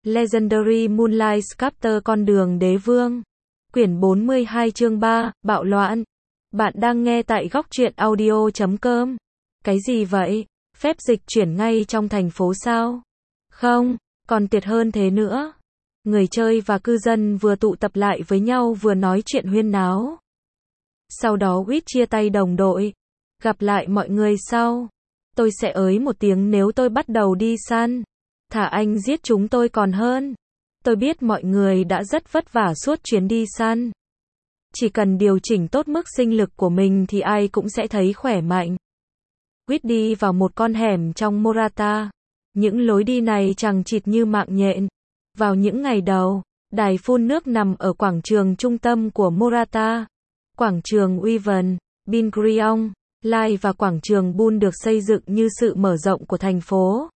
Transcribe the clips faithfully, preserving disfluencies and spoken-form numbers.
Legendary Moonlight Sculptor Con đường đế vương. Quyển bốn mươi hai chương ba, bạo loạn. Bạn đang nghe tại góc truyện audio chấm com. Cái gì vậy? Phép dịch chuyển ngay trong thành phố sao? Không, còn tuyệt hơn thế nữa. Người chơi và cư dân vừa tụ tập lại với nhau vừa nói chuyện huyên náo. Sau đó Wit chia tay đồng đội. Gặp lại mọi người sau. Tôi sẽ ới một tiếng nếu tôi bắt đầu đi săn. Thả anh giết chúng tôi còn hơn. Tôi biết mọi người đã rất vất vả suốt chuyến đi săn. Chỉ cần điều chỉnh tốt mức sinh lực của mình thì ai cũng sẽ thấy khỏe mạnh. Wit đi vào một con hẻm trong Morata. Những lối đi này chằng chịt như mạng nhện. Vào những ngày đầu, đài phun nước nằm ở quảng trường trung tâm của Morata. Quảng trường Weaven, Bingrion, Lai và quảng trường Bull được xây dựng như sự mở rộng của thành phố.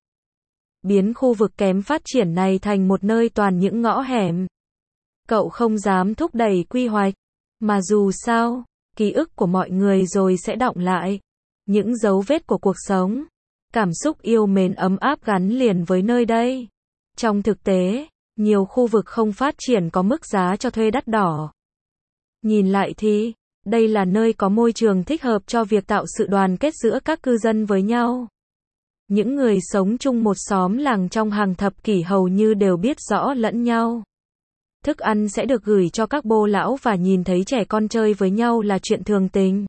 Biến khu vực kém phát triển này thành một nơi toàn những ngõ hẻm. Cậu không dám thúc đẩy quy hoạch, mà dù sao, ký ức của mọi người rồi sẽ đọng lại. Những dấu vết của cuộc sống, cảm xúc yêu mến ấm áp gắn liền với nơi đây. Trong thực tế, nhiều khu vực không phát triển có mức giá cho thuê đắt đỏ. Nhìn lại thì, đây là nơi có môi trường thích hợp cho việc tạo sự đoàn kết giữa các cư dân với nhau. Những người sống chung một xóm làng trong hàng thập kỷ hầu như đều biết rõ lẫn nhau. Thức ăn sẽ được gửi cho các bô lão và nhìn thấy trẻ con chơi với nhau là chuyện thường tình.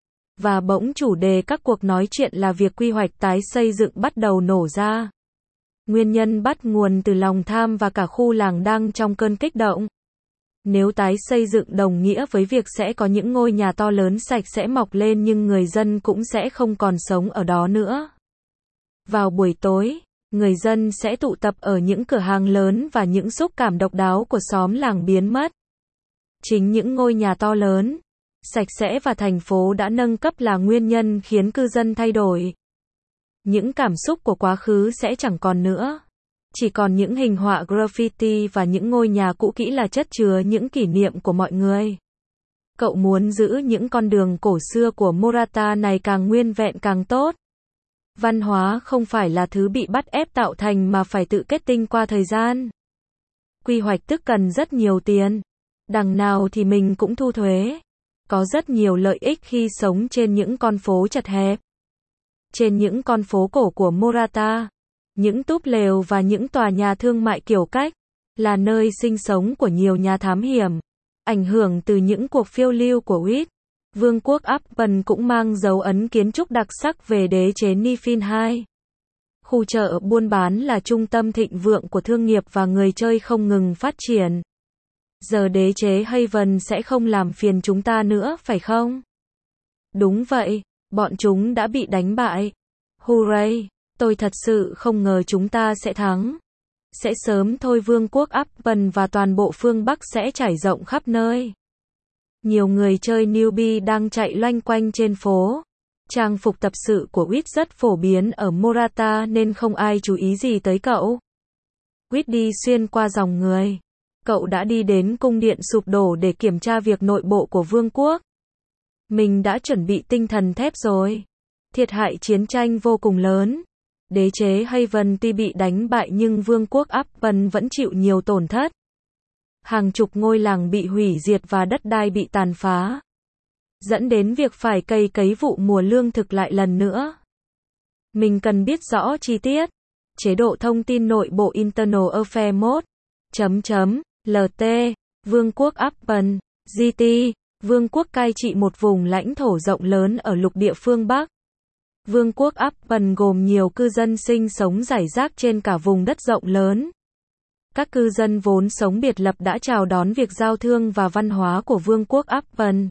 Và bỗng chủ đề các cuộc nói chuyện là việc quy hoạch tái xây dựng bắt đầu nổ ra. Nguyên nhân bắt nguồn từ lòng tham và cả khu làng đang trong cơn kích động. Nếu tái xây dựng đồng nghĩa với việc sẽ có những ngôi nhà to lớn sạch sẽ mọc lên nhưng người dân cũng sẽ không còn sống ở đó nữa. Vào buổi tối, người dân sẽ tụ tập ở những cửa hàng lớn và những xúc cảm độc đáo của xóm làng biến mất. Chính những ngôi nhà to lớn, sạch sẽ và thành phố đã nâng cấp là nguyên nhân khiến cư dân thay đổi. Những cảm xúc của quá khứ sẽ chẳng còn nữa. Chỉ còn những hình họa graffiti và những ngôi nhà cũ kỹ là chất chứa những kỷ niệm của mọi người. Cậu muốn giữ những con đường cổ xưa của Morata này càng nguyên vẹn càng tốt. Văn hóa không phải là thứ bị bắt ép tạo thành mà phải tự kết tinh qua thời gian. Quy hoạch tức cần rất nhiều tiền. Đằng nào thì mình cũng thu thuế. Có rất nhiều lợi ích khi sống trên những con phố chật hẹp. Trên những con phố cổ của Morata, những túp lều và những tòa nhà thương mại kiểu cách, là nơi sinh sống của nhiều nhà thám hiểm. Ảnh hưởng từ những cuộc phiêu lưu của Wit, Vương quốc Upton cũng mang dấu ấn kiến trúc đặc sắc về đế chế Nifin hai. Khu chợ buôn bán là trung tâm thịnh vượng của thương nghiệp và người chơi không ngừng phát triển. Giờ đế chế Haven sẽ không làm phiền chúng ta nữa phải không? Đúng vậy, bọn chúng đã bị đánh bại. Hooray, tôi thật sự không ngờ chúng ta sẽ thắng. Sẽ sớm thôi Vương quốc Upton và toàn bộ phương Bắc sẽ trải rộng khắp nơi. Nhiều người chơi newbie đang chạy loanh quanh trên phố. Trang phục tập sự của Wit rất phổ biến ở Morata nên không ai chú ý gì tới cậu. Wit đi xuyên qua dòng người. Cậu đã đi đến cung điện sụp đổ để kiểm tra việc nội bộ của vương quốc. Mình đã chuẩn bị tinh thần thép rồi. Thiệt hại chiến tranh vô cùng lớn. Đế chế Haven tuy bị đánh bại nhưng vương quốc Upton vẫn chịu nhiều tổn thất. Hàng chục ngôi làng bị hủy diệt và đất đai bị tàn phá. Dẫn đến việc phải cày cấy vụ mùa lương thực lại lần nữa. Mình cần biết rõ chi tiết. Chế độ thông tin nội bộ Internal Affairs Mode. Chấm chấm, lờ tê, Vương quốc Upton, giê tê, Vương quốc cai trị một vùng lãnh thổ rộng lớn ở lục địa phương Bắc. Vương quốc Upton gồm nhiều cư dân sinh sống rải rác trên cả vùng đất rộng lớn. Các cư dân vốn sống biệt lập đã chào đón việc giao thương và văn hóa của Vương quốc Upton.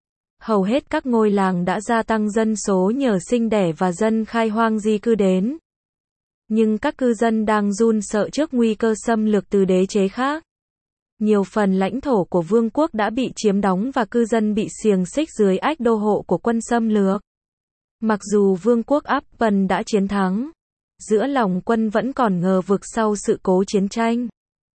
Hầu hết các ngôi làng đã gia tăng dân số nhờ sinh đẻ và dân khai hoang di cư đến. Nhưng các cư dân đang run sợ trước nguy cơ xâm lược từ đế chế khác. Nhiều phần lãnh thổ của vương quốc đã bị chiếm đóng và cư dân bị xiềng xích dưới ách đô hộ của quân xâm lược. Mặc dù vương quốc Upton đã chiến thắng, giữa lòng quân vẫn còn ngờ vực sau sự cố chiến tranh.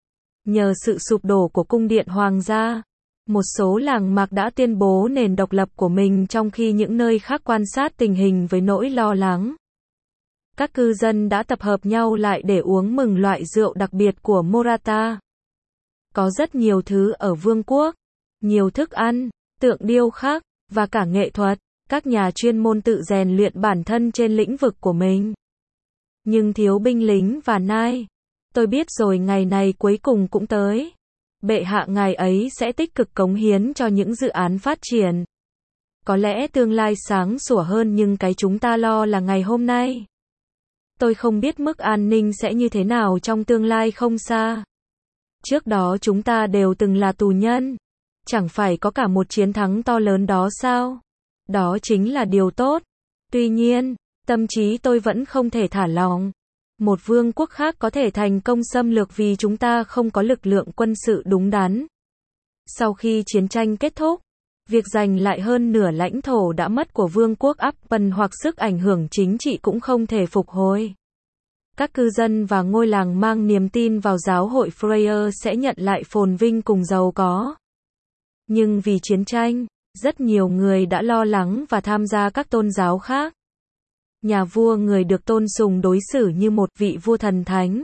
Nhờ sự sụp đổ của cung điện hoàng gia, một số làng mạc đã tuyên bố nền độc lập của mình trong khi những nơi khác quan sát tình hình với nỗi lo lắng. Các cư dân đã tập hợp nhau lại để uống mừng loại rượu đặc biệt của Morata. Có rất nhiều thứ ở vương quốc, nhiều thức ăn, tượng điêu khắc, và cả nghệ thuật. Các nhà chuyên môn tự rèn luyện bản thân trên lĩnh vực của mình. Nhưng thiếu binh lính và nai. Tôi biết rồi, ngày này cuối cùng cũng tới. Bệ hạ ngài ấy sẽ tích cực cống hiến cho những dự án phát triển. Có lẽ tương lai sáng sủa hơn, nhưng cái chúng ta lo là ngày hôm nay. Tôi không biết mức an ninh sẽ như thế nào trong tương lai không xa. Trước đó chúng ta đều từng là tù nhân. Chẳng phải có cả một chiến thắng to lớn đó sao? Đó chính là điều tốt. Tuy nhiên, tâm trí tôi vẫn không thể thả lỏng. Một vương quốc khác có thể thành công xâm lược vì chúng ta không có lực lượng quân sự đúng đắn. Sau khi chiến tranh kết thúc, việc giành lại hơn nửa lãnh thổ đã mất của vương quốc Appen hoặc sức ảnh hưởng chính trị cũng không thể phục hồi. Các cư dân và ngôi làng mang niềm tin vào giáo hội Freya sẽ nhận lại phồn vinh cùng giàu có. Nhưng vì chiến tranh, rất nhiều người đã lo lắng và tham gia các tôn giáo khác. Nhà vua người được tôn sùng đối xử như một vị vua thần thánh.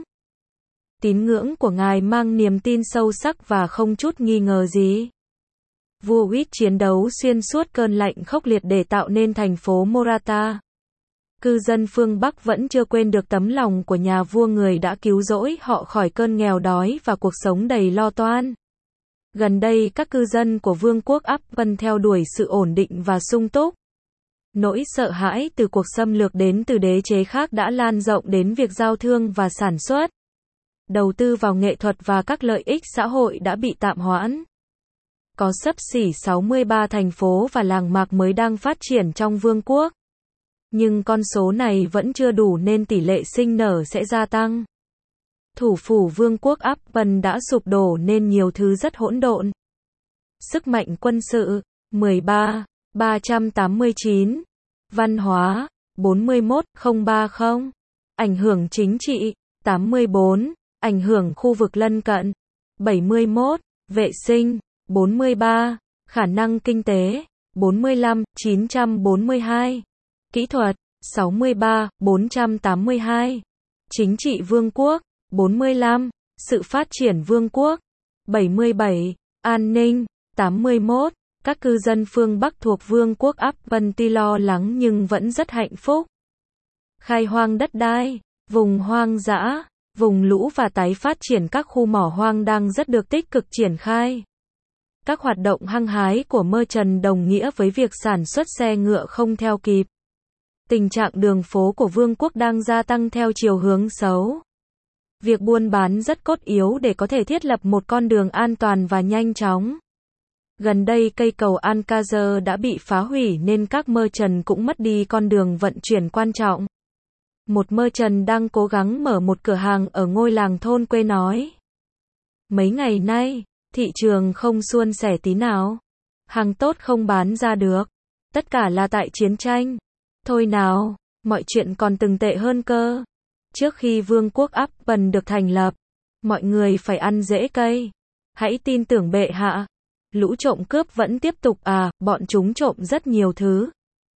Tín ngưỡng của ngài mang niềm tin sâu sắc và không chút nghi ngờ gì. Vua Huýt chiến đấu xuyên suốt cơn lạnh khốc liệt để tạo nên thành phố Morata. Cư dân phương Bắc vẫn chưa quên được tấm lòng của nhà vua người đã cứu rỗi họ khỏi cơn nghèo đói và cuộc sống đầy lo toan. Gần đây các cư dân của vương quốc Appen theo đuổi sự ổn định và sung túc. Nỗi sợ hãi từ cuộc xâm lược đến từ đế chế khác đã lan rộng đến việc giao thương và sản xuất. Đầu tư vào nghệ thuật và các lợi ích xã hội đã bị tạm hoãn. Có xấp xỉ sáu mươi ba thành phố và làng mạc mới đang phát triển trong vương quốc. Nhưng con số này vẫn chưa đủ nên tỷ lệ sinh nở sẽ gia tăng. Thủ phủ vương quốc Appen đã sụp đổ nên nhiều thứ rất hỗn độn. Sức mạnh quân sự, mười ba, ba trăm tám mươi chín. Văn hóa, bốn mươi mốt, không ba không. Ảnh hưởng chính trị, tám mươi bốn. Ảnh hưởng khu vực lân cận, bảy mươi mốt. Vệ sinh, bốn mươi ba. Khả năng kinh tế, bốn mươi lăm, chín trăm bốn mươi hai. Kỹ thuật, sáu mươi ba, bốn trăm tám mươi hai. Chính trị vương quốc, bốn mươi lăm. Sự phát triển vương quốc, bảy mươi bảy. An ninh, tám mươi mốt. Các cư dân phương Bắc thuộc vương quốc Appen tuy lo lắng nhưng vẫn rất hạnh phúc. Khai hoang đất đai, vùng hoang dã, vùng lũ và tái phát triển các khu mỏ hoang đang rất được tích cực triển khai. Các hoạt động hăng hái của Merchant đồng nghĩa với việc sản xuất xe ngựa không theo kịp. Tình trạng đường phố của vương quốc đang gia tăng theo chiều hướng xấu. Việc buôn bán rất cốt yếu để có thể thiết lập một con đường an toàn và nhanh chóng. Gần đây cây cầu Alcázar đã bị phá hủy nên các Merchant cũng mất đi con đường vận chuyển quan trọng. Một Merchant đang cố gắng mở một cửa hàng ở ngôi làng thôn quê nói. Mấy ngày nay, thị trường không suôn sẻ tí nào. Hàng tốt không bán ra được. Tất cả là tại chiến tranh. Thôi nào, mọi chuyện còn tồi tệ hơn cơ. Trước khi vương quốc Appen được thành lập, mọi người phải ăn rễ cây. Hãy tin tưởng bệ hạ. Lũ trộm cướp vẫn tiếp tục à, bọn chúng trộm rất nhiều thứ.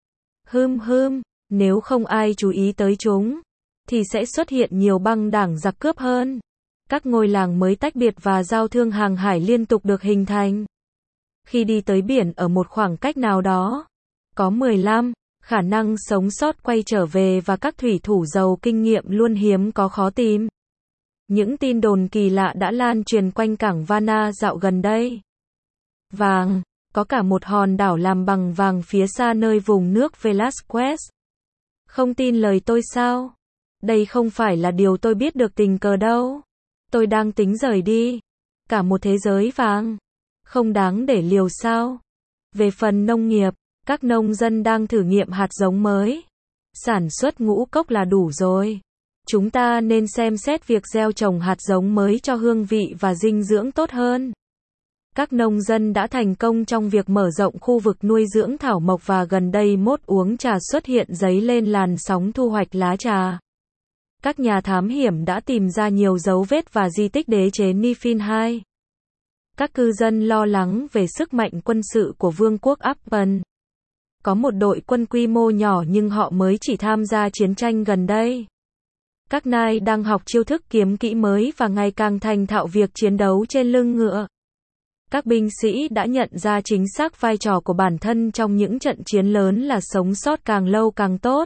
Hưm hưm, nếu không ai chú ý tới chúng, thì sẽ xuất hiện nhiều băng đảng giặc cướp hơn. Các ngôi làng mới tách biệt và giao thương hàng hải liên tục được hình thành. Khi đi tới biển ở một khoảng cách nào đó, có mười lăm, khả năng sống sót quay trở về và các thủy thủ giàu kinh nghiệm luôn hiếm có khó tìm. Những tin đồn kỳ lạ đã lan truyền quanh cảng Varna dạo gần đây. Vàng, có cả một hòn đảo làm bằng vàng phía xa nơi vùng nước Velasquez. Không tin lời tôi sao? Đây không phải là điều tôi biết được tình cờ đâu. Tôi đang tính rời đi. Cả một thế giới vàng. Không đáng để liều sao? Về phần nông nghiệp, các nông dân đang thử nghiệm hạt giống mới. Sản xuất ngũ cốc là đủ rồi. Chúng ta nên xem xét việc gieo trồng hạt giống mới cho hương vị và dinh dưỡng tốt hơn. Các nông dân đã thành công trong việc mở rộng khu vực nuôi dưỡng thảo mộc và gần đây mốt uống trà xuất hiện dấy lên làn sóng thu hoạch lá trà. Các nhà thám hiểm đã tìm ra nhiều dấu vết và di tích đế chế Nifin hai. Các cư dân lo lắng về sức mạnh quân sự của vương quốc Appen. có một đội quân quy mô nhỏ nhưng họ mới chỉ tham gia chiến tranh gần đây. Các nai đang học chiêu thức kiếm kỹ mới và ngày càng thành thạo việc chiến đấu trên lưng ngựa. Các binh sĩ đã nhận ra chính xác vai trò của bản thân trong những trận chiến lớn là sống sót càng lâu càng tốt.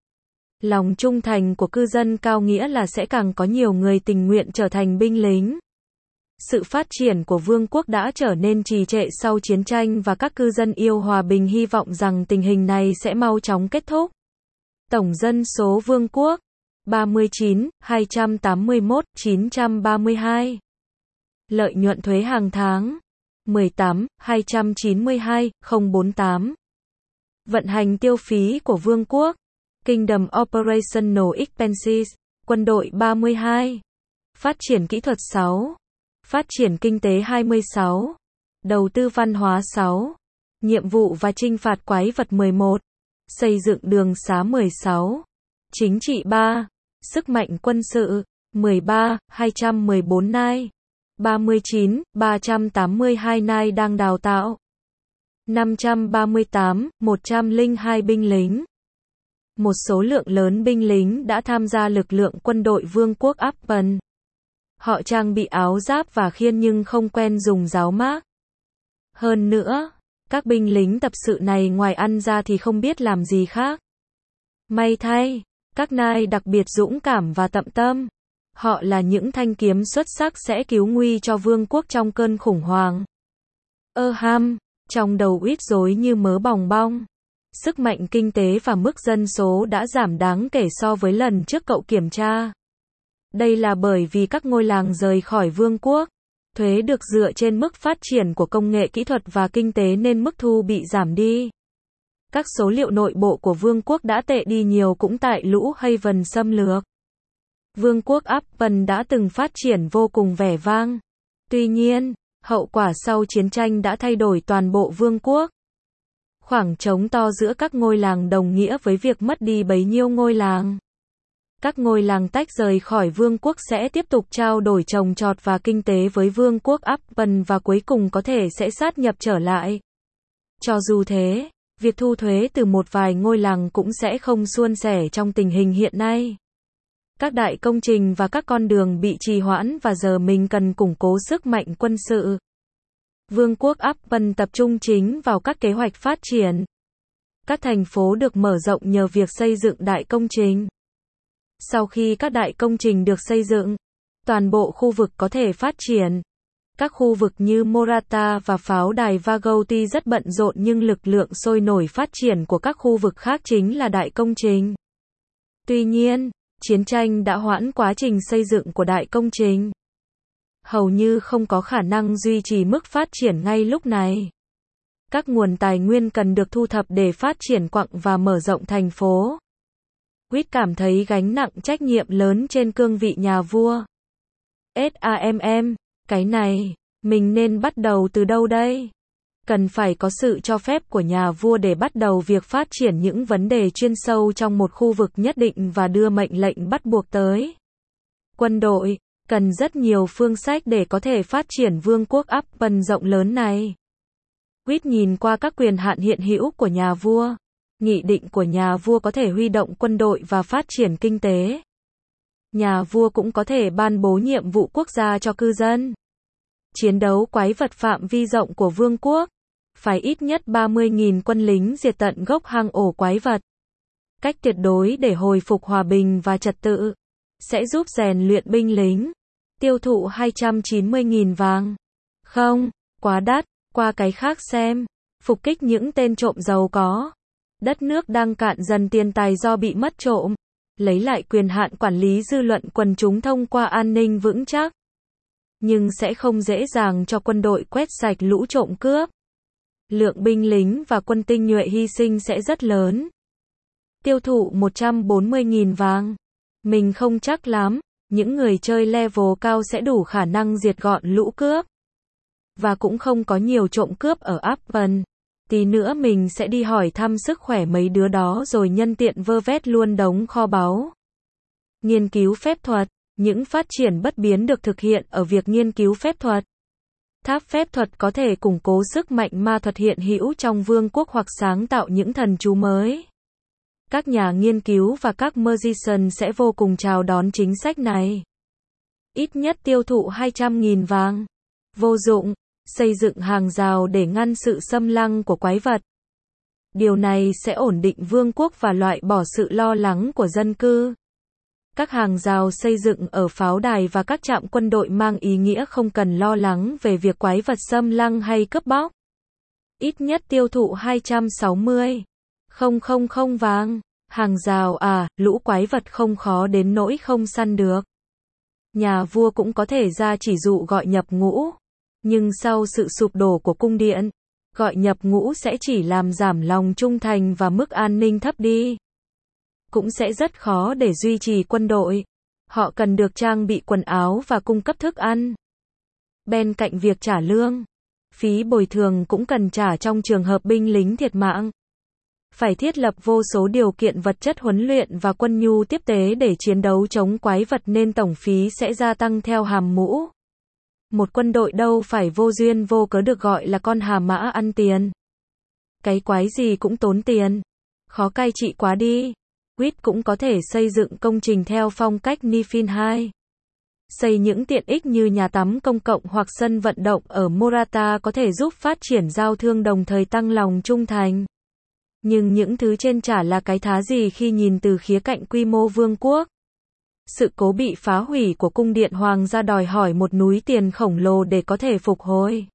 Lòng trung thành của cư dân cao nghĩa là sẽ càng có nhiều người tình nguyện trở thành binh lính. Sự phát triển của vương quốc đã trở nên trì trệ sau chiến tranh và các cư dân yêu hòa bình hy vọng rằng tình hình này sẽ mau chóng kết thúc. Tổng dân số vương quốc ba mươi chín, hai trăm tám mươi mốt, chín trăm ba mươi hai. Lợi nhuận thuế hàng tháng mười tám, hai trăm chín mươi hai, không bốn tám. Vận hành tiêu phí của vương quốc Kingdom Operational Expenses, quân đội ba mươi hai. Phát triển kỹ thuật sáu. Phát triển kinh tế hai mươi sáu. Đầu tư văn hóa sáu. Nhiệm vụ và trinh phạt quái vật mười một. Xây dựng đường xá mười sáu. Chính trị ba. Sức mạnh quân sự mười ba, hai trăm mười bốn nai. ba mươi chín, ba trăm tám mươi hai nai đang đào tạo. năm trăm ba mươi tám, một trăm lẻ hai binh lính. Một số lượng lớn binh lính đã tham gia lực lượng quân đội vương quốc Appen. Họ trang bị áo giáp và khiên nhưng không quen dùng giáo mác. Hơn nữa, các binh lính tập sự này ngoài ăn ra thì không biết làm gì khác. May thay, các nai đặc biệt dũng cảm và tận tâm. Họ là những thanh kiếm xuất sắc sẽ cứu nguy cho vương quốc trong cơn khủng hoảng. Ơ ham, trong đầu ít rối như mớ bòng bong. Sức mạnh kinh tế và mức dân số đã giảm đáng kể so với lần trước cậu kiểm tra. Đây là bởi vì các ngôi làng rời khỏi vương quốc. Thuế được dựa trên mức phát triển của công nghệ kỹ thuật và kinh tế nên mức thu bị giảm đi. Các số liệu nội bộ của vương quốc đã tệ đi nhiều cũng tại lũ Haven xâm lược. Vương quốc Appen đã từng phát triển vô cùng vẻ vang. Tuy nhiên, hậu quả sau chiến tranh đã thay đổi toàn bộ vương quốc. Khoảng trống to giữa các ngôi làng đồng nghĩa với việc mất đi bấy nhiêu ngôi làng. Các ngôi làng tách rời khỏi vương quốc sẽ tiếp tục trao đổi trồng trọt và kinh tế với vương quốc Appen và cuối cùng có thể sẽ sát nhập trở lại. Cho dù thế, việc thu thuế từ một vài ngôi làng cũng sẽ không suôn sẻ trong tình hình hiện nay. Các đại công trình và các con đường bị trì hoãn và giờ mình cần củng cố sức mạnh quân sự. Vương quốc Appen tập trung chính vào các kế hoạch phát triển. Các thành phố được mở rộng nhờ việc xây dựng đại công trình. Sau khi các đại công trình được xây dựng, toàn bộ khu vực có thể phát triển. Các khu vực như Morata và pháo đài Vago tuy rất bận rộn nhưng lực lượng sôi nổi phát triển của các khu vực khác chính là đại công trình. Tuy nhiên, chiến tranh đã hoãn quá trình xây dựng của đại công trình. Hầu như không có khả năng duy trì mức phát triển ngay lúc này. Các nguồn tài nguyên cần được thu thập để phát triển quặng và mở rộng thành phố. Quýt cảm thấy gánh nặng trách nhiệm lớn trên cương vị nhà vua. SAMM, cái này, mình nên bắt đầu từ đâu đây? Cần phải có sự cho phép của nhà vua để bắt đầu việc phát triển những vấn đề chuyên sâu trong một khu vực nhất định và đưa mệnh lệnh bắt buộc tới. Quân đội, cần rất nhiều phương sách để có thể phát triển vương quốc Appen rộng lớn này. Quýt nhìn qua các quyền hạn hiện hữu của nhà vua. Nghị định của nhà vua có thể huy động quân đội và phát triển kinh tế. Nhà vua cũng có thể ban bố nhiệm vụ quốc gia cho cư dân. Chiến đấu quái vật phạm vi rộng của vương quốc. Phải ít nhất ba mươi nghìn quân lính diệt tận gốc hang ổ quái vật. Cách tuyệt đối để hồi phục hòa bình và trật tự. Sẽ giúp rèn luyện binh lính. Tiêu thụ hai trăm chín mươi nghìn vàng. Không, quá đắt, qua cái khác xem. Phục kích những tên trộm giàu có. Đất nước đang cạn dần tiền tài do bị mất trộm. Lấy lại quyền hạn quản lý dư luận quần chúng thông qua an ninh vững chắc. Nhưng sẽ không dễ dàng cho quân đội quét sạch lũ trộm cướp. Lượng binh lính và quân tinh nhuệ hy sinh sẽ rất lớn. Tiêu thụ một trăm bốn mươi nghìn vàng. Mình không chắc lắm, những người chơi level cao sẽ đủ khả năng diệt gọn lũ cướp. Và cũng không có nhiều trộm cướp ở Appen. Tí nữa mình sẽ đi hỏi thăm sức khỏe mấy đứa đó rồi nhân tiện vơ vét luôn đống kho báu. Nghiên cứu phép thuật. Những phát triển bất biến được thực hiện ở việc nghiên cứu phép thuật. Tháp phép thuật có thể củng cố sức mạnh ma thuật hiện hữu trong vương quốc hoặc sáng tạo những thần chú mới. Các nhà nghiên cứu và các magician sẽ vô cùng chào đón chính sách này. Ít nhất tiêu thụ hai trăm nghìn vàng. Vô dụng, xây dựng hàng rào để ngăn sự xâm lăng của quái vật. Điều này sẽ ổn định vương quốc và loại bỏ sự lo lắng của dân cư. Các hàng rào xây dựng ở pháo đài và các trạm quân đội mang ý nghĩa không cần lo lắng về việc quái vật xâm lăng hay cướp bóc. Ít nhất tiêu thụ hai trăm sáu mươi nghìn vàng. Hàng rào à, lũ quái vật không khó đến nỗi không săn được. Nhà vua cũng có thể ra chỉ dụ gọi nhập ngũ. Nhưng sau sự sụp đổ của cung điện, gọi nhập ngũ sẽ chỉ làm giảm lòng trung thành và mức an ninh thấp đi. Cũng sẽ rất khó để duy trì quân đội. Họ cần được trang bị quần áo và cung cấp thức ăn. Bên cạnh việc trả lương, phí bồi thường cũng cần trả trong trường hợp binh lính thiệt mạng. Phải thiết lập vô số điều kiện vật chất huấn luyện và quân nhu tiếp tế để chiến đấu chống quái vật nên tổng phí sẽ gia tăng theo hàm mũ. Một quân đội đâu phải vô duyên vô cớ được gọi là con hà mã ăn tiền. Cái quái gì cũng tốn tiền. Khó cai trị quá đi. Quýt cũng có thể xây dựng công trình theo phong cách Nifin hai. Xây những tiện ích như nhà tắm công cộng hoặc sân vận động ở Morata có thể giúp phát triển giao thương đồng thời tăng lòng trung thành. Nhưng những thứ trên chả là cái thá gì khi nhìn từ khía cạnh quy mô vương quốc. Sự cố bị phá hủy của cung điện hoàng gia đòi hỏi một núi tiền khổng lồ để có thể phục hồi.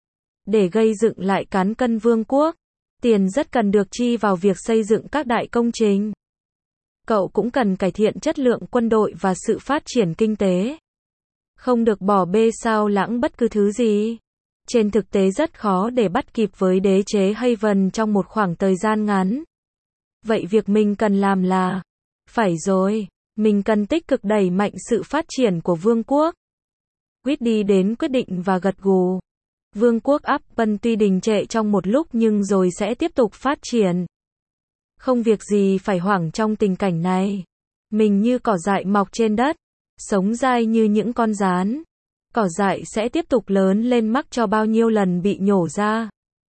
Để gây dựng lại cán cân vương quốc, tiền rất cần được chi vào việc xây dựng các đại công trình. Cậu cũng cần cải thiện chất lượng quân đội và sự phát triển kinh tế. Không được bỏ bê sao lãng bất cứ thứ gì. Trên thực tế rất khó để bắt kịp với đế chế Haven trong một khoảng thời gian ngắn. Vậy việc mình cần làm là, phải rồi, mình cần tích cực đẩy mạnh sự phát triển của vương quốc. Quýt đi đến quyết định và gật gù. Vương quốc Upton tuy đình trệ trong một lúc nhưng rồi sẽ tiếp tục phát triển. Không việc gì phải hoảng trong tình cảnh này. Mình như cỏ dại mọc trên đất, sống dai như những con gián. Cỏ dại sẽ tiếp tục lớn lên mắc cho bao nhiêu lần bị nhổ ra.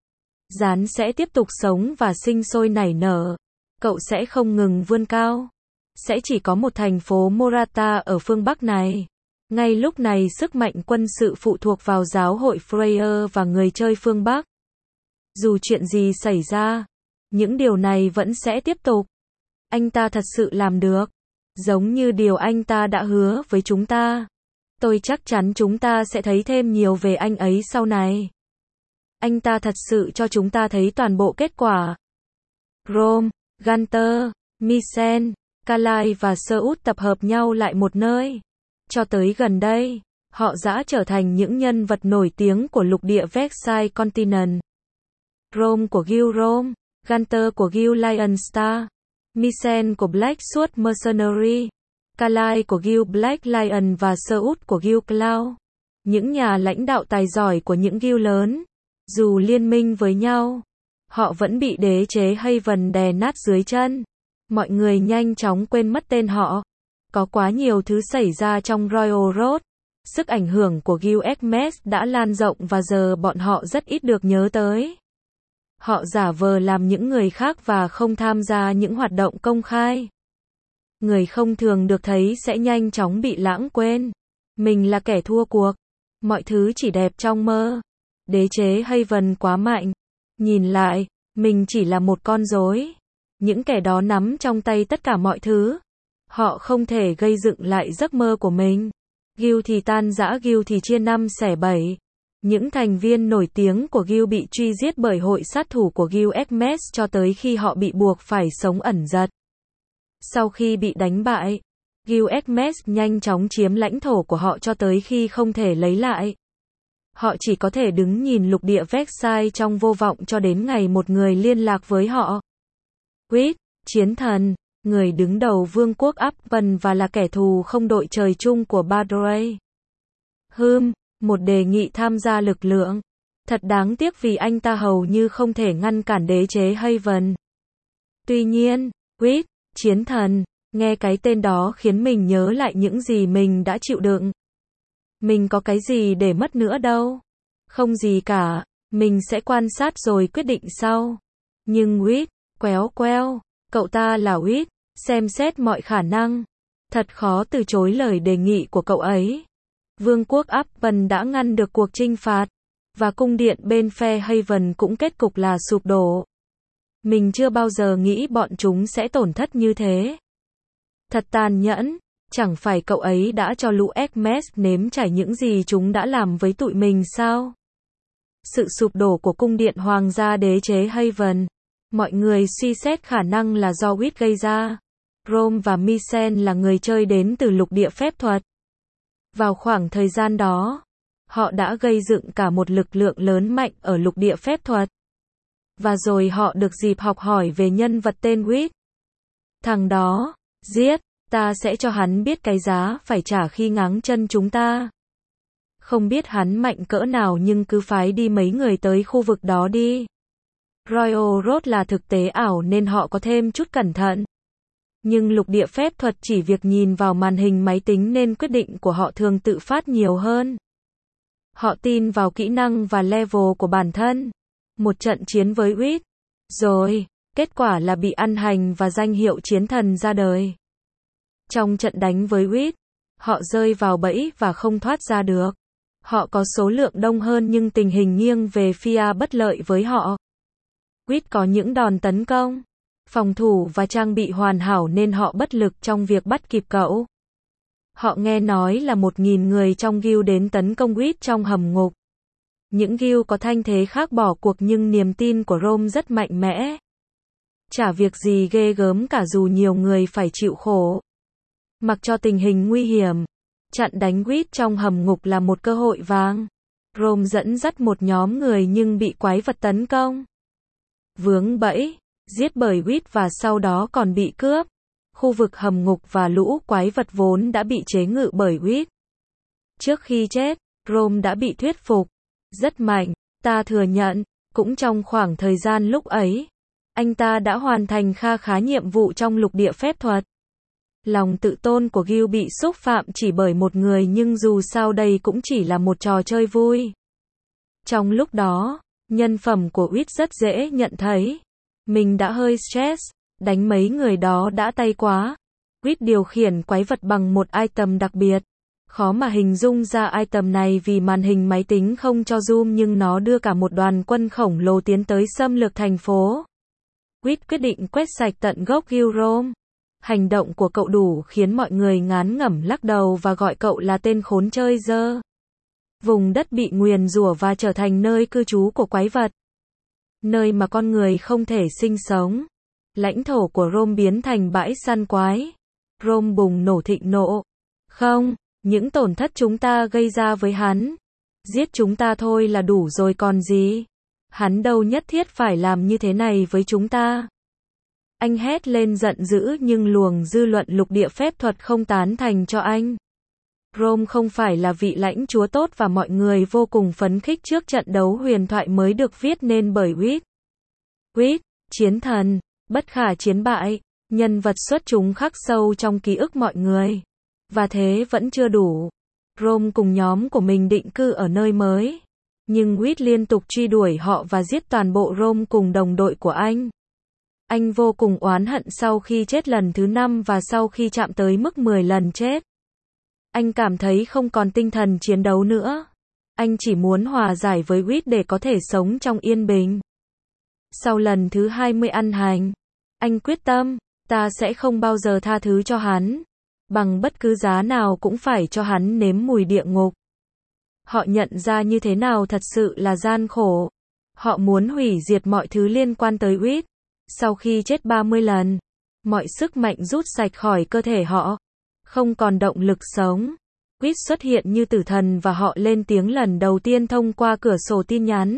Gián sẽ tiếp tục sống và sinh sôi nảy nở. Cậu sẽ không ngừng vươn cao. Sẽ chỉ có một thành phố Morata ở phương Bắc này. Ngay lúc này sức mạnh quân sự phụ thuộc vào giáo hội Freyr và người chơi phương Bắc. Dù chuyện gì xảy ra, những điều này vẫn sẽ tiếp tục. Anh ta thật sự làm được. Giống như điều anh ta đã hứa với chúng ta. Tôi chắc chắn chúng ta sẽ thấy thêm nhiều về anh ấy sau này. Anh ta thật sự cho chúng ta thấy toàn bộ kết quả. Rome, Gunter, Misen, Calais và Seoul tập hợp nhau lại một nơi. Cho tới gần đây, họ đã trở thành những nhân vật nổi tiếng của lục địa Versailles Continent. Rome của Guild Rome, Gunter của Guild Lion Star, Misen của Black Sword Mercenary, Calais của Guild Black Lion và Seoul của Guild Cloud. Những nhà lãnh đạo tài giỏi của những guild lớn, dù liên minh với nhau, họ vẫn bị đế chế Haven đè nát dưới chân. Mọi người nhanh chóng quên mất tên họ. Có quá nhiều thứ xảy ra trong Royal Road. Sức ảnh hưởng của Guild Hermes đã lan rộng và giờ bọn họ rất ít được nhớ tới. Họ giả vờ làm những người khác và không tham gia những hoạt động công khai. Người không thường được thấy sẽ nhanh chóng bị lãng quên. Mình là kẻ thua cuộc. Mọi thứ chỉ đẹp trong mơ. Đế chế Haven quá mạnh. Nhìn lại, mình chỉ là một con rối. Những kẻ đó nắm trong tay tất cả mọi thứ. Họ không thể gây dựng lại giấc mơ của mình. Guild thì tan rã, Guild thì chia năm xẻ bảy. Những thành viên nổi tiếng của Guild bị truy giết bởi hội sát thủ của Guild Hermes cho tới khi họ bị buộc phải sống ẩn dật. Sau khi bị đánh bại, Guild Hermes nhanh chóng chiếm lãnh thổ của họ cho tới khi không thể lấy lại. Họ chỉ có thể đứng nhìn lục địa Versailles trong vô vọng cho đến ngày một người liên lạc với họ. Quýt, chiến thần, người đứng đầu vương quốc Upton và là kẻ thù không đội trời chung của Badray. Hừm, một đề nghị tham gia lực lượng. Thật đáng tiếc vì anh ta hầu như không thể ngăn cản đế chế Haven. Tuy nhiên, Quýt, chiến thần, nghe cái tên đó khiến mình nhớ lại những gì mình đã chịu đựng. Mình có cái gì để mất nữa đâu. Không gì cả, mình sẽ quan sát rồi quyết định sau. Nhưng Whit, quéo queo, cậu ta là Whit, xem xét mọi khả năng. Thật khó từ chối lời đề nghị của cậu ấy. Vương quốc Upton đã ngăn được cuộc chinh phạt, và cung điện bên Fairhaven cũng kết cục là sụp đổ. Mình chưa bao giờ nghĩ bọn chúng sẽ tổn thất như thế. Thật tàn nhẫn, chẳng phải cậu ấy đã cho lũ Esmes nếm trải những gì chúng đã làm với tụi mình sao? Sự sụp đổ của cung điện hoàng gia đế chế Haven. Mọi người suy xét khả năng là do Whit gây ra. Rome và Mycen là người chơi đến từ lục địa phép thuật. Vào khoảng thời gian đó, họ đã gây dựng cả một lực lượng lớn mạnh ở lục địa phép thuật. Và rồi họ được dịp học hỏi về nhân vật tên Whit. Thằng đó, giết, ta sẽ cho hắn biết cái giá phải trả khi ngáng chân chúng ta. Không biết hắn mạnh cỡ nào nhưng cứ phái đi mấy người tới khu vực đó đi. Royal Road là thực tế ảo nên họ có thêm chút cẩn thận. Nhưng lục địa phép thuật chỉ việc nhìn vào màn hình máy tính nên quyết định của họ thường tự phát nhiều hơn. Họ tin vào kỹ năng và level của bản thân. Một trận chiến với Whit. Rồi, kết quả là bị ăn hành và danh hiệu chiến thần ra đời. Trong trận đánh với Whit, họ rơi vào bẫy và không thoát ra được. Họ có số lượng đông hơn nhưng tình hình nghiêng về phía bất lợi với họ. Whit có những đòn tấn công, phòng thủ và trang bị hoàn hảo nên họ bất lực trong việc bắt kịp cậu. Họ nghe nói là một nghìn người trong Guild đến tấn công Whit trong hầm ngục. Những Guild có thanh thế khác bỏ cuộc nhưng niềm tin của Rome rất mạnh mẽ. Chả việc gì ghê gớm cả dù nhiều người phải chịu khổ. Mặc cho tình hình nguy hiểm, chặn đánh Whit trong hầm ngục là một cơ hội vàng. Rome dẫn dắt một nhóm người nhưng bị quái vật tấn công. Vướng bẫy, giết bởi Whit và sau đó còn bị cướp. Khu vực hầm ngục và lũ quái vật vốn đã bị chế ngự bởi Whit. Trước khi chết, Rome đã bị thuyết phục. Rất mạnh, ta thừa nhận, cũng trong khoảng thời gian lúc ấy, anh ta đã hoàn thành kha khá nhiệm vụ trong lục địa phép thuật. Lòng tự tôn của Guild bị xúc phạm chỉ bởi một người nhưng dù sao đây cũng chỉ là một trò chơi vui. Trong lúc đó, nhân phẩm của Whit rất dễ nhận thấy. Mình đã hơi stress, đánh mấy người đó đã tay quá. Whit điều khiển quái vật bằng một item đặc biệt. Khó mà hình dung ra item này vì màn hình máy tính không cho zoom nhưng nó đưa cả một đoàn quân khổng lồ tiến tới xâm lược thành phố. Whit quyết định quét sạch tận gốc Guild Rome. Hành động của cậu đủ khiến mọi người ngán ngẩm lắc đầu và gọi cậu là tên khốn chơi dơ. Vùng đất bị nguyền rủa và trở thành nơi cư trú của quái vật. Nơi mà con người không thể sinh sống. Lãnh thổ của Rome biến thành bãi săn quái. Rome bùng nổ thịnh nộ. Không, những tổn thất chúng ta gây ra với hắn. Giết chúng ta thôi là đủ rồi còn gì. Hắn đâu nhất thiết phải làm như thế này với chúng ta. Anh hét lên giận dữ nhưng luồng dư luận lục địa phép thuật không tán thành cho anh. Rome không phải là vị lãnh chúa tốt và mọi người vô cùng phấn khích trước trận đấu huyền thoại mới được viết nên bởi Whit. Whit, chiến thần, bất khả chiến bại, nhân vật xuất chúng khắc sâu trong ký ức mọi người. Và thế vẫn chưa đủ. Rome cùng nhóm của mình định cư ở nơi mới. Nhưng Whit liên tục truy đuổi họ và giết toàn bộ Rome cùng đồng đội của anh. Anh vô cùng oán hận sau khi chết lần thứ năm và sau khi chạm tới mức mười lần chết. Anh cảm thấy không còn tinh thần chiến đấu nữa. Anh chỉ muốn hòa giải với Whit để có thể sống trong yên bình. Sau lần thứ hai mươi ăn hành, anh quyết tâm, ta sẽ không bao giờ tha thứ cho hắn. Bằng bất cứ giá nào cũng phải cho hắn nếm mùi địa ngục. Họ nhận ra như thế nào thật sự là gian khổ. Họ muốn hủy diệt mọi thứ liên quan tới Whit. Sau khi chết ba mươi lần, mọi sức mạnh rút sạch khỏi cơ thể họ. Không còn động lực sống. Whit xuất hiện như tử thần và họ lên tiếng lần đầu tiên thông qua cửa sổ tin nhắn.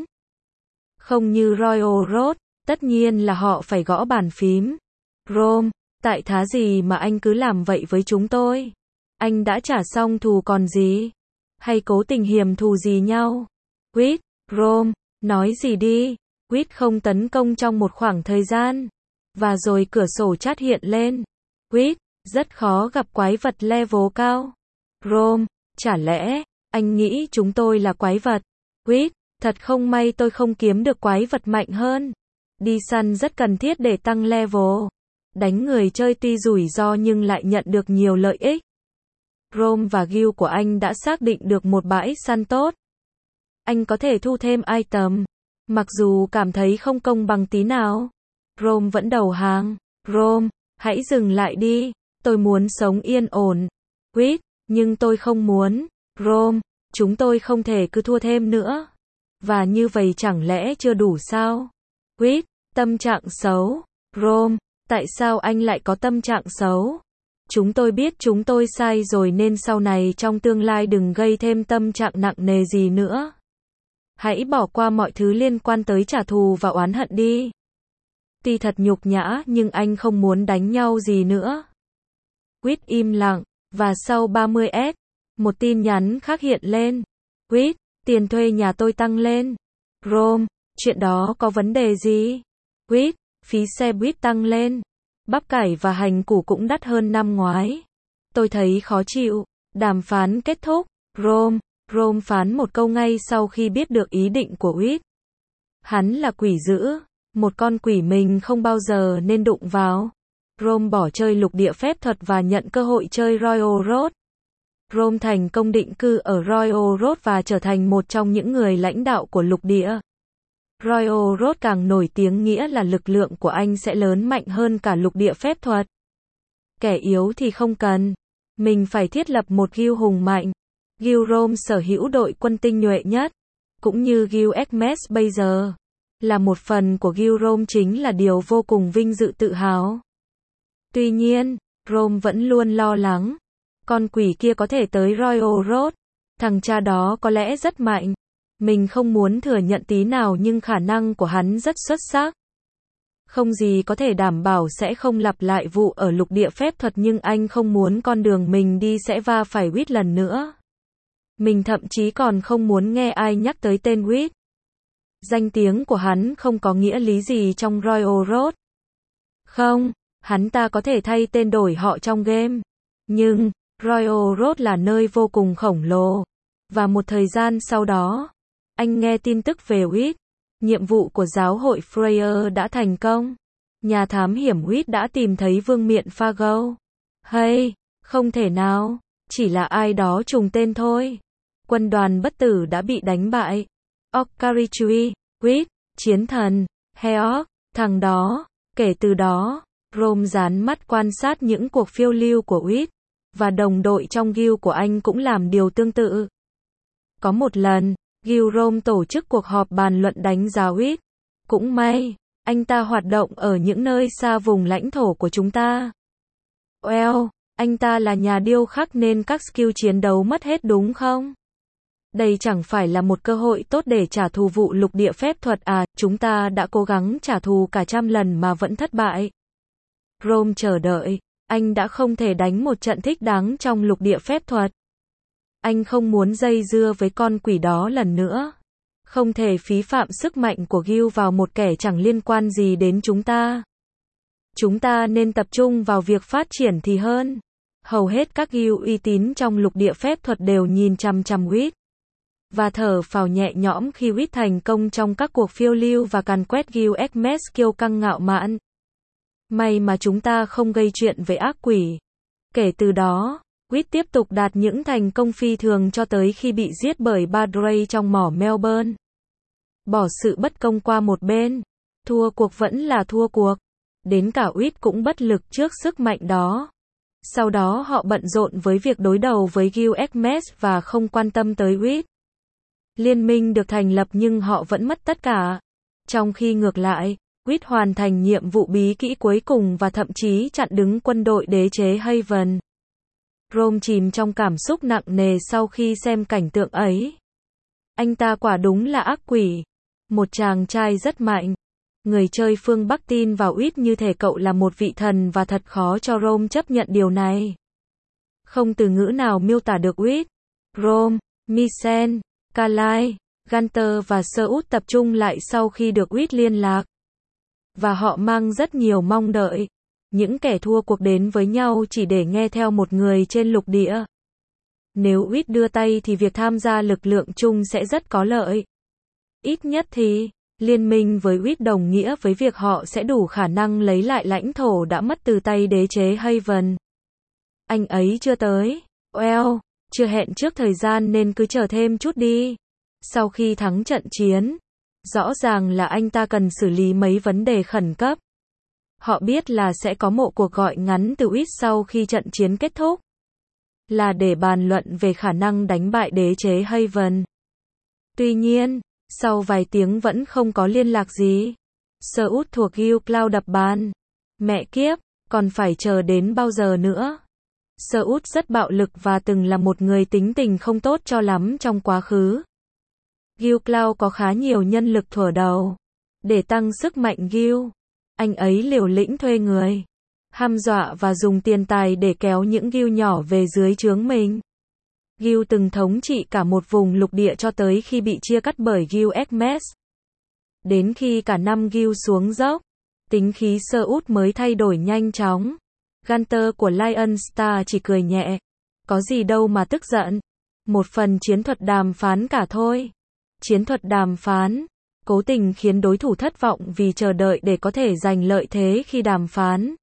Không như Royal Road, tất nhiên là họ phải gõ bàn phím. Rome, tại thá gì mà anh cứ làm vậy với chúng tôi? Anh đã trả xong thù còn gì? Hay cố tình hiềm thù gì nhau? Whit, Rome, nói gì đi? Whit không tấn công trong một khoảng thời gian. Và rồi cửa sổ chat hiện lên. Whit, rất khó gặp quái vật level cao. Rome, chả lẽ, anh nghĩ chúng tôi là quái vật? Whit, Thật không may tôi không kiếm được quái vật mạnh hơn. Đi săn rất cần thiết để tăng level. Đánh người chơi tuy rủi ro nhưng lại nhận được nhiều lợi ích. Rome và guild của anh đã xác định được một bãi săn tốt. Anh có thể thu thêm item. Mặc dù cảm thấy không công bằng tí nào. Rome vẫn đầu hàng. Rome, hãy dừng lại đi. Tôi muốn sống yên ổn. Quýt, nhưng tôi không muốn. Rome, chúng tôi không thể cứ thua thêm nữa. Và như vậy chẳng lẽ chưa đủ sao? Quýt, tâm trạng xấu. Rome, tại sao anh lại có tâm trạng xấu? Chúng tôi biết chúng tôi sai rồi nên sau này trong tương lai đừng gây thêm tâm trạng nặng nề gì nữa. Hãy bỏ qua mọi thứ liên quan tới trả thù và oán hận đi. Tuy thật nhục nhã nhưng anh không muốn đánh nhau gì nữa. Quýt im lặng, và sau ba mươi S, một tin nhắn khác hiện lên. Quýt, tiền thuê nhà tôi tăng lên. Rome, chuyện đó có vấn đề gì? Quýt, phí xe buýt tăng lên. Bắp cải và hành củ cũng đắt hơn năm ngoái. Tôi thấy khó chịu. Đàm phán kết thúc. Rome, Rome phán một câu ngay sau khi biết được ý định của Quýt. Hắn là quỷ dữ. Một con quỷ mình không bao giờ nên đụng vào. Rome bỏ chơi lục địa phép thuật và nhận cơ hội chơi Royal Road. Rome thành công định cư ở Royal Road và trở thành một trong những người lãnh đạo của lục địa. Royal Road càng nổi tiếng nghĩa là lực lượng của anh sẽ lớn mạnh hơn cả lục địa phép thuật. Kẻ yếu thì không cần. Mình phải thiết lập một guild hùng mạnh. Guild Rome sở hữu đội quân tinh nhuệ nhất. Cũng như Guild Hermes bây giờ. Là một phần của Guild Rome chính là điều vô cùng vinh dự tự hào. Tuy nhiên, Rome vẫn luôn lo lắng. Con quỷ kia có thể tới Royal Road. Thằng cha đó có lẽ rất mạnh. Mình không muốn thừa nhận tí nào nhưng khả năng của hắn rất xuất sắc. Không gì có thể đảm bảo sẽ không lặp lại vụ ở lục địa phép thuật nhưng anh không muốn con đường mình đi sẽ va phải Quýt lần nữa. Mình thậm chí còn không muốn nghe ai nhắc tới tên Quýt. Danh tiếng của hắn không có nghĩa lý gì trong Royal Road. Không, hắn ta có thể thay tên đổi họ trong game. Nhưng, Royal Road là nơi vô cùng khổng lồ. Và một thời gian sau đó, anh nghe tin tức về Quýt. Nhiệm vụ của giáo hội Freya đã thành công. Nhà thám hiểm Quýt đã tìm thấy vương miện Fargo. Hay, không thể nào, chỉ là ai đó trùng tên thôi. Quân đoàn bất tử đã bị đánh bại. Okkarichui, Quýt, chiến thần, Heok, thằng đó. Kể từ đó, Rome dán mắt quan sát những cuộc phiêu lưu của Quýt. Và đồng đội trong guild của anh cũng làm điều tương tự. Có một lần, Guild Rome tổ chức cuộc họp bàn luận đánh giá Quýt. Cũng may, anh ta hoạt động ở những nơi xa vùng lãnh thổ của chúng ta. Well, anh ta là nhà điêu khắc nên các skill chiến đấu mất hết đúng không? Đây chẳng phải là một cơ hội tốt để trả thù vụ lục địa phép thuật à, chúng ta đã cố gắng trả thù cả trăm lần mà vẫn thất bại. Rome chờ đợi, anh đã không thể đánh một trận thích đáng trong lục địa phép thuật. Anh không muốn dây dưa với con quỷ đó lần nữa. Không thể phí phạm sức mạnh của guild vào một kẻ chẳng liên quan gì đến chúng ta. Chúng ta nên tập trung vào việc phát triển thì hơn. Hầu hết các guild uy tín trong lục địa phép thuật đều nhìn chằm chằm Quýt. Và thở phào nhẹ nhõm khi Quýt thành công trong các cuộc phiêu lưu và càn quét Guild Hermes kiêu căng ngạo mạn. May mà chúng ta không gây chuyện với ác quỷ. Kể từ đó, Quýt tiếp tục đạt những thành công phi thường cho tới khi bị giết bởi Padre trong mỏ Melbourne. Bỏ sự bất công qua một bên, thua cuộc vẫn là thua cuộc. Đến cả Quýt cũng bất lực trước sức mạnh đó. Sau đó họ bận rộn với việc đối đầu với Guild Hermes và không quan tâm tới Quýt. Liên minh được thành lập nhưng họ vẫn mất tất cả. Trong khi ngược lại, Quýt hoàn thành nhiệm vụ bí kỹ cuối cùng và thậm chí chặn đứng quân đội đế chế Haven. Rome chìm trong cảm xúc nặng nề sau khi xem cảnh tượng ấy. Anh ta quả đúng là ác quỷ. Một chàng trai rất mạnh. Người chơi phương Bắc tin vào Quýt như thể cậu là một vị thần và thật khó cho Rome chấp nhận điều này. Không từ ngữ nào miêu tả được Quýt. Rome, Misen, Kalai, Gunter và Seut tập trung lại sau khi được Quýt liên lạc. Và họ mang rất nhiều mong đợi. Những kẻ thua cuộc đến với nhau chỉ để nghe theo một người trên lục địa. Nếu Quýt đưa tay thì việc tham gia lực lượng chung sẽ rất có lợi. Ít nhất thì, liên minh với u ét đồng nghĩa với việc họ sẽ đủ khả năng lấy lại lãnh thổ đã mất từ tay đế chế Haven. Anh ấy chưa tới. Well, chưa hẹn trước thời gian nên cứ chờ thêm chút đi. Sau khi thắng trận chiến, rõ ràng là anh ta cần xử lý mấy vấn đề khẩn cấp. Họ biết là sẽ có một cuộc gọi ngắn từ u ét sau khi trận chiến kết thúc. Là để bàn luận về khả năng đánh bại đế chế Haven. Tuy nhiên, sau vài tiếng vẫn không có liên lạc gì. Seoul thuộc Gil Cloud đập bàn. Mẹ kiếp, còn phải chờ đến bao giờ nữa? Seoul rất bạo lực và từng là một người tính tình không tốt cho lắm trong quá khứ. Gil Cloud có khá nhiều nhân lực thuở đầu. Để tăng sức mạnh Gil, anh ấy liều lĩnh thuê người, hăm dọa và dùng tiền tài để kéo những Gil nhỏ về dưới trướng mình. Gil từng thống trị cả một vùng lục địa cho tới khi bị chia cắt bởi Gil Xmas. Đến khi cả năm Gil xuống dốc, tính khí Seoul mới thay đổi nhanh chóng. Gunter của Lion Star chỉ cười nhẹ. Có gì đâu mà tức giận. Một phần chiến thuật đàm phán cả thôi. Chiến thuật đàm phán, cố tình khiến đối thủ thất vọng vì chờ đợi để có thể giành lợi thế khi đàm phán.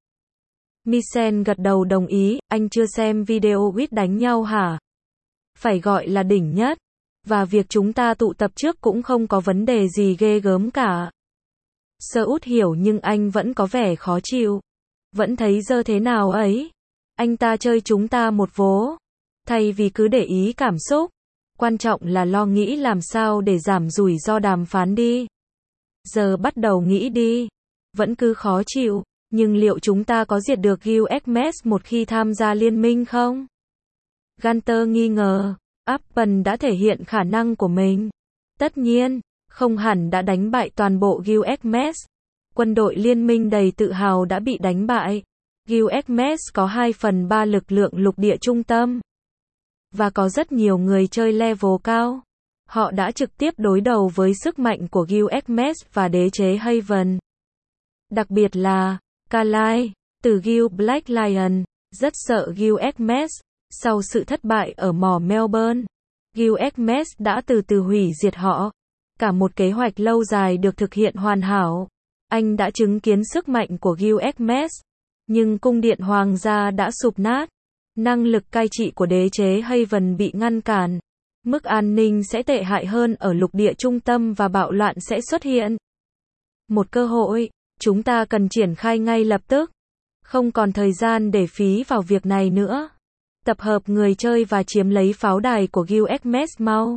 Michel gật đầu đồng ý, anh chưa xem video u ét đánh nhau hả? Phải gọi là đỉnh nhất. Và việc chúng ta tụ tập trước cũng không có vấn đề gì ghê gớm cả. Seoul hiểu nhưng anh vẫn có vẻ khó chịu. Vẫn thấy dơ thế nào ấy. Anh ta chơi chúng ta một vố. Thay vì cứ để ý cảm xúc. Quan trọng là lo nghĩ làm sao để giảm rủi ro đàm phán đi. Giờ bắt đầu nghĩ đi. Vẫn cứ khó chịu. Nhưng liệu chúng ta có diệt được Gil Xmas một khi tham gia liên minh không? Gunter nghi ngờ. Apple đã thể hiện khả năng của mình. Tất nhiên, không hẳn đã đánh bại toàn bộ Gil Xmas. Quân đội liên minh đầy tự hào đã bị đánh bại. Gil Xmas có hai phần ba lực lượng lục địa trung tâm. Và có rất nhiều người chơi level cao. Họ đã trực tiếp đối đầu với sức mạnh của Gil Xmas và đế chế Haven. Đặc biệt là, Kalai, từ Gil Black Lion, rất sợ Gil Xmas. Sau sự thất bại ở mỏ Melbourne, Gil Xmas đã từ từ hủy diệt họ. Cả một kế hoạch lâu dài được thực hiện hoàn hảo. Anh đã chứng kiến sức mạnh của Gil Xmas. Nhưng cung điện hoàng gia đã sụp nát. Năng lực cai trị của đế chế Haven bị ngăn cản. Mức an ninh sẽ tệ hại hơn ở lục địa trung tâm và bạo loạn sẽ xuất hiện. Một cơ hội, chúng ta cần triển khai ngay lập tức. Không còn thời gian để phí vào việc này nữa. Tập hợp người chơi và chiếm lấy pháo đài của Gil Xmas mau.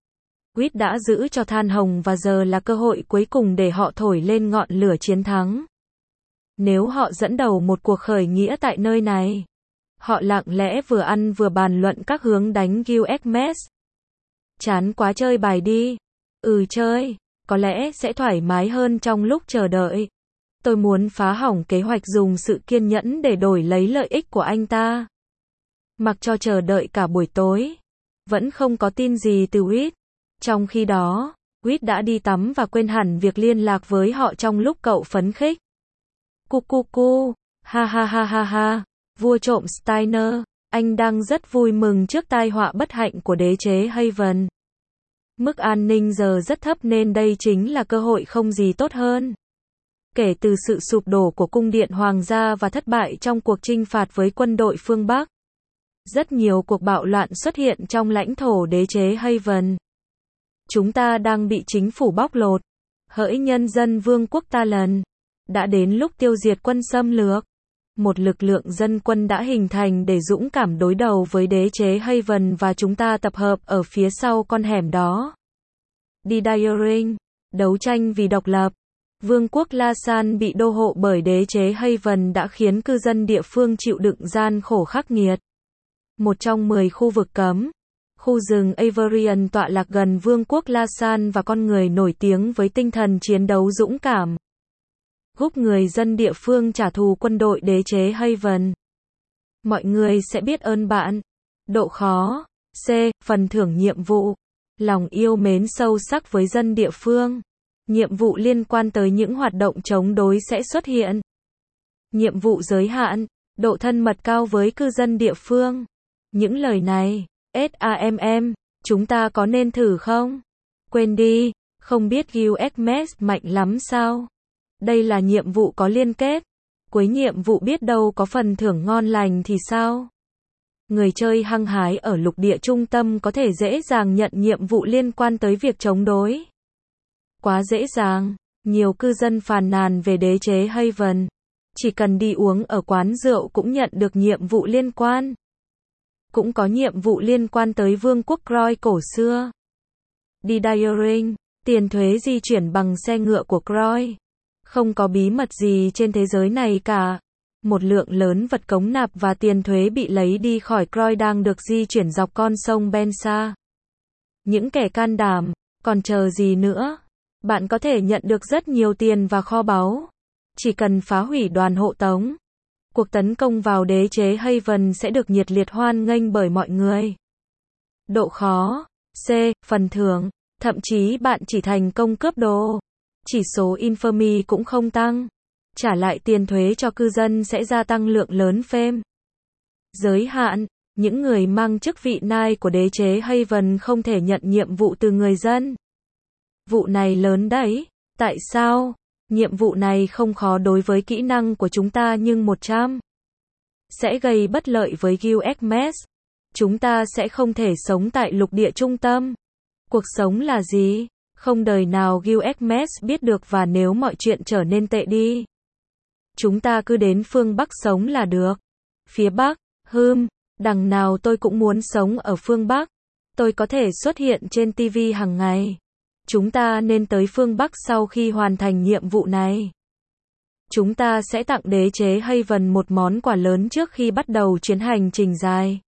u ét đã giữ cho than hồng và giờ là cơ hội cuối cùng để họ thổi lên ngọn lửa chiến thắng. Nếu họ dẫn đầu một cuộc khởi nghĩa tại nơi này, họ lặng lẽ vừa ăn vừa bàn luận các hướng đánh Gil Xmas. Chán quá chơi bài đi. Ừ chơi, có lẽ sẽ thoải mái hơn trong lúc chờ đợi. Tôi muốn phá hỏng kế hoạch dùng sự kiên nhẫn để đổi lấy lợi ích của anh ta. Mặc cho chờ đợi cả buổi tối, vẫn không có tin gì từ u ét. Trong khi đó, u ét đã đi tắm và quên hẳn việc liên lạc với họ trong lúc cậu phấn khích. Cu cu cu, ha ha ha ha ha, vua trộm Steiner, anh đang rất vui mừng trước tai họa bất hạnh của đế chế Haven. Mức an ninh giờ rất thấp nên đây chính là cơ hội không gì tốt hơn. Kể từ sự sụp đổ của cung điện hoàng gia và thất bại trong cuộc chinh phạt với quân đội phương Bắc, rất nhiều cuộc bạo loạn xuất hiện trong lãnh thổ đế chế Haven. Chúng ta đang bị chính phủ bóc lột. Hỡi nhân dân vương quốc ta lần. Đã đến lúc tiêu diệt quân xâm lược. Một lực lượng dân quân đã hình thành để dũng cảm đối đầu với đế chế Haven và chúng ta tập hợp ở phía sau con hẻm đó. Đi Daring, đấu tranh vì độc lập. Vương quốc La San bị đô hộ bởi đế chế Haven đã khiến cư dân địa phương chịu đựng gian khổ khắc nghiệt. Một trong mười khu vực cấm. Khu rừng Averian tọa lạc gần Vương quốc La San và con người nổi tiếng với tinh thần chiến đấu dũng cảm. Giúp người dân địa phương trả thù quân đội đế chế Haven. Mọi người sẽ biết ơn bạn. Độ khó. C. Phần thưởng nhiệm vụ. Lòng yêu mến sâu sắc với dân địa phương. Nhiệm vụ liên quan tới những hoạt động chống đối sẽ xuất hiện. Nhiệm vụ giới hạn. Độ thân mật cao với cư dân địa phương. Những lời này. SAMM. Chúng ta có nên thử không? Quên đi. Không biết Gilgamesh mạnh lắm sao? Đây là nhiệm vụ có liên kết. Cuối nhiệm vụ biết đâu có phần thưởng ngon lành thì sao? Người chơi hăng hái ở lục địa trung tâm có thể dễ dàng nhận nhiệm vụ liên quan tới việc chống đối. Quá dễ dàng. Nhiều cư dân phàn nàn về đế chế Haven. Chỉ cần đi uống ở quán rượu cũng nhận được nhiệm vụ liên quan. Cũng có nhiệm vụ liên quan tới vương quốc Croy cổ xưa. Đi Diring, tiền thuế di chuyển bằng xe ngựa của Croy. Không có bí mật gì trên thế giới này cả. Một lượng lớn vật cống nạp và tiền thuế bị lấy đi khỏi Croy đang được di chuyển dọc con sông Bensa. Những kẻ can đảm, còn chờ gì nữa? Bạn có thể nhận được rất nhiều tiền và kho báu. Chỉ cần phá hủy đoàn hộ tống. Cuộc tấn công vào đế chế Haven sẽ được nhiệt liệt hoan nghênh bởi mọi người. Độ khó C. Phần thưởng. Thậm chí bạn chỉ thành công cướp đồ. Chỉ số Infamy cũng không tăng. Trả lại tiền thuế cho cư dân sẽ gia tăng lượng lớn phêm. Giới hạn. Những người mang chức vị nai của đế chế Haven không thể nhận nhiệm vụ từ người dân. Vụ này lớn đấy. Tại sao? Nhiệm vụ này không khó đối với kỹ năng của chúng ta nhưng một trăm sẽ gây bất lợi với Gilgamesh. Chúng ta sẽ không thể sống tại lục địa trung tâm. Cuộc sống là gì? Không đời nào Gilgamesh biết được và nếu mọi chuyện trở nên tệ đi. Chúng ta cứ đến phương Bắc sống là được. Phía Bắc, hừm, đằng nào tôi cũng muốn sống ở phương Bắc. Tôi có thể xuất hiện trên ti vi hàng ngày. Chúng ta nên tới phương Bắc sau khi hoàn thành nhiệm vụ này. Chúng ta sẽ tặng đế chế Haven một món quà lớn trước khi bắt đầu chuyến hành trình dài.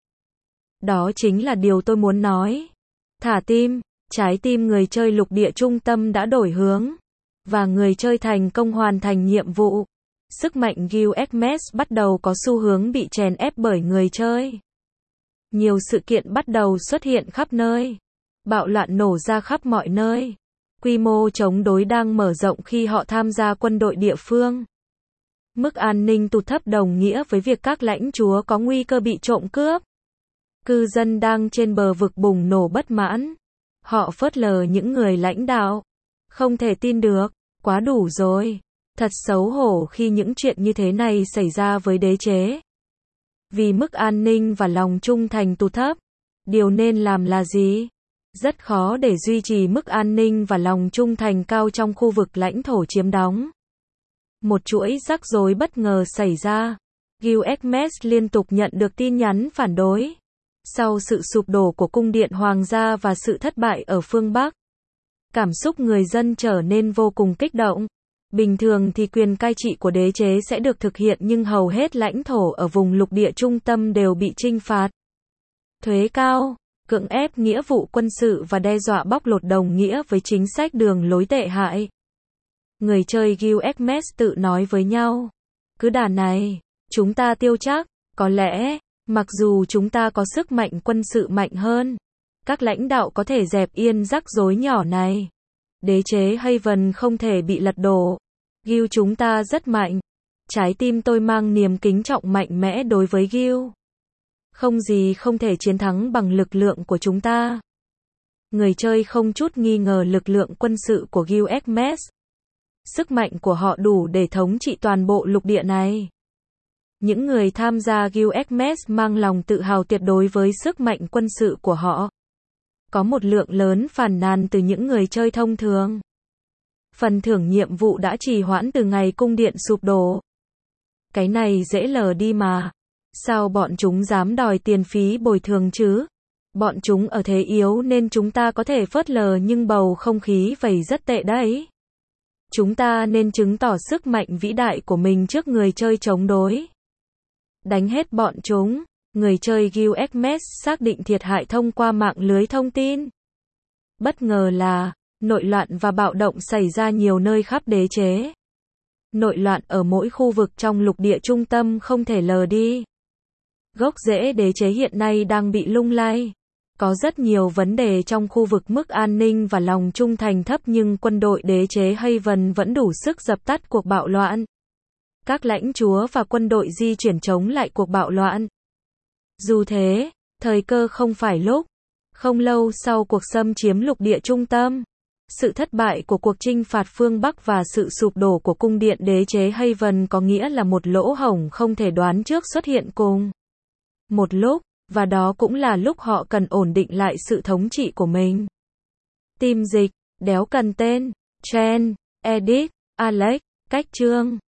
Đó chính là điều tôi muốn nói. Thả tim, trái tim người chơi lục địa trung tâm đã đổi hướng. Và người chơi thành công hoàn thành nhiệm vụ. Sức mạnh Gilgamesh bắt đầu có xu hướng bị chèn ép bởi người chơi. Nhiều sự kiện bắt đầu xuất hiện khắp nơi. Bạo loạn nổ ra khắp mọi nơi. Quy mô chống đối đang mở rộng khi họ tham gia quân đội địa phương. Mức an ninh tụt thấp đồng nghĩa với việc các lãnh chúa có nguy cơ bị trộm cướp. Cư dân đang trên bờ vực bùng nổ bất mãn. Họ phớt lờ những người lãnh đạo. Không thể tin được, quá đủ rồi. Thật xấu hổ khi những chuyện như thế này xảy ra với đế chế. Vì mức an ninh và lòng trung thành tụt thấp, điều nên làm là gì? Rất khó để duy trì mức an ninh và lòng trung thành cao trong khu vực lãnh thổ chiếm đóng. Một chuỗi rắc rối bất ngờ xảy ra. Gilgamesh liên tục nhận được tin nhắn phản đối. Sau sự sụp đổ của cung điện hoàng gia và sự thất bại ở phương Bắc, cảm xúc người dân trở nên vô cùng kích động. Bình thường thì quyền cai trị của đế chế sẽ được thực hiện nhưng hầu hết lãnh thổ ở vùng lục địa trung tâm đều bị trinh phạt. Thuế cao, cưỡng ép nghĩa vụ quân sự và đe dọa bóc lột đồng nghĩa với chính sách đường lối tệ hại. Người chơi Gilgamesh tự nói với nhau. Cứ đà này, chúng ta tiêu chắc, có lẽ, mặc dù chúng ta có sức mạnh quân sự mạnh hơn, các lãnh đạo có thể dẹp yên rắc rối nhỏ này. Đế chế Haven không thể bị lật đổ. Gil chúng ta rất mạnh. Trái tim tôi mang niềm kính trọng mạnh mẽ đối với Gil. Không gì không thể chiến thắng bằng lực lượng của chúng ta. Người chơi không chút nghi ngờ lực lượng quân sự của Gilgamesh. Sức mạnh của họ đủ để thống trị toàn bộ lục địa này. Những người tham gia Gilgamesh mang lòng tự hào tuyệt đối với sức mạnh quân sự của họ. Có một lượng lớn phàn nàn từ những người chơi thông thường. Phần thưởng nhiệm vụ đã trì hoãn từ ngày cung điện sụp đổ. Cái này dễ lờ đi mà. Sao bọn chúng dám đòi tiền phí bồi thường chứ? Bọn chúng ở thế yếu nên chúng ta có thể phớt lờ nhưng bầu không khí vậy rất tệ đấy. Chúng ta nên chứng tỏ sức mạnh vĩ đại của mình trước người chơi chống đối. Đánh hết bọn chúng. Người chơi Gilgamesh xác định thiệt hại thông qua mạng lưới thông tin. Bất ngờ là, nội loạn và bạo động xảy ra nhiều nơi khắp đế chế. Nội loạn ở mỗi khu vực trong lục địa trung tâm không thể lờ đi. Gốc rễ đế chế hiện nay đang bị lung lay. Có rất nhiều vấn đề trong khu vực mức an ninh và lòng trung thành thấp nhưng quân đội đế chế Haven vẫn đủ sức dập tắt cuộc bạo loạn. Các lãnh chúa và quân đội di chuyển chống lại cuộc bạo loạn. Dù thế, thời cơ không phải lúc. Không lâu sau cuộc xâm chiếm lục địa trung tâm, Sự thất bại của cuộc chinh phạt phương Bắc và sự sụp đổ của cung điện đế chế Haven có nghĩa là một lỗ hổng không thể đoán trước xuất hiện cùng một lúc, và đó cũng là lúc họ cần ổn định lại sự thống trị của mình. Tìm dịch, đéo cần tên, Chen, Edit, Alex, cách chương.